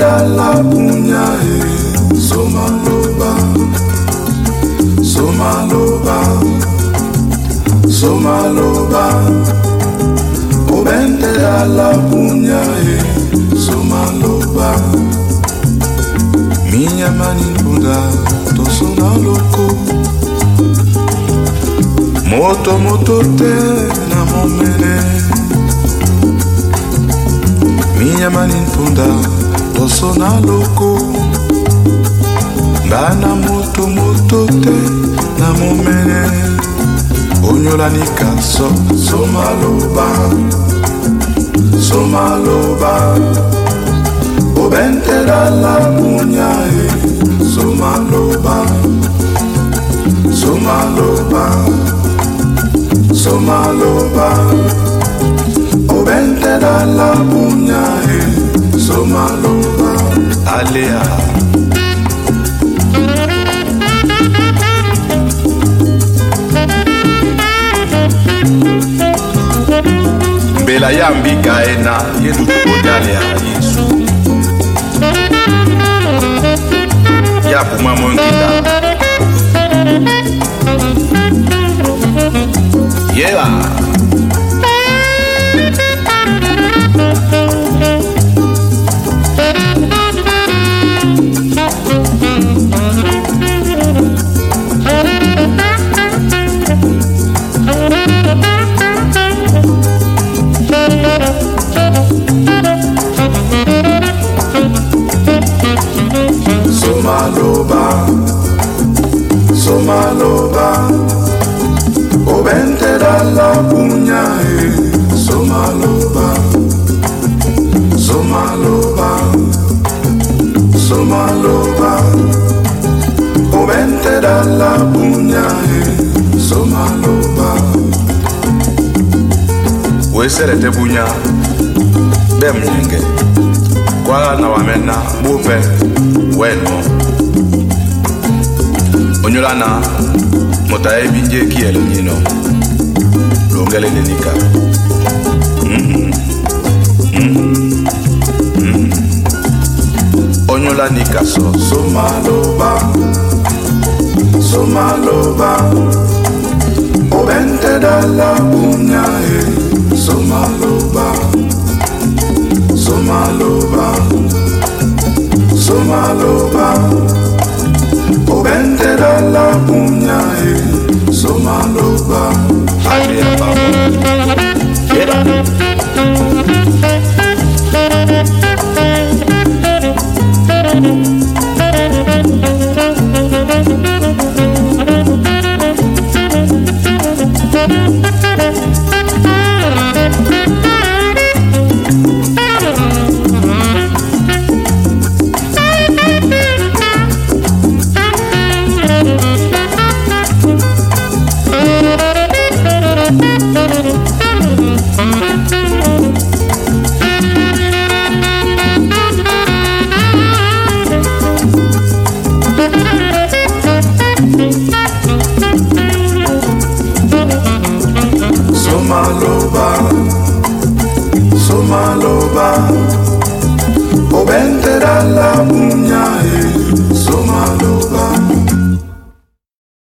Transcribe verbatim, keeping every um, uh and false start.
dalla pugna e somaloba, somaloba, somaloba, obente dalla pugna e somaloba. Minha manipunda, to sona loco, moto moto te na momene. Minha manipunda, to sona loco, bana moto moto te na momene. Onyola nika so, somaloba, somaloba, obente dalla pugna e somaloba, somaloba, somaloba, obente dalla pugna e somaloba. Alea Bela yambi kaena yedu kodale ya Yesu. Ya kuma mongita. Yeah. Somaloba, somaloba, obente dalla pugna e somaloba, somaloba, somaloba, obente dalla pugna e somaloba. Wesere te pugna, bem nyenge, kwa na wamena bupe weno. Onyolana mota ebinje kiele nyino longele nenika. Mhm mhm mhm Onyola nika so somaloba, somaloba, obente dalla pugna e somaloba, somaloba, somaloba, obente dalla pugna e somaloba. Alea baba, era. Somaloba, somaloba, obente dalla pugna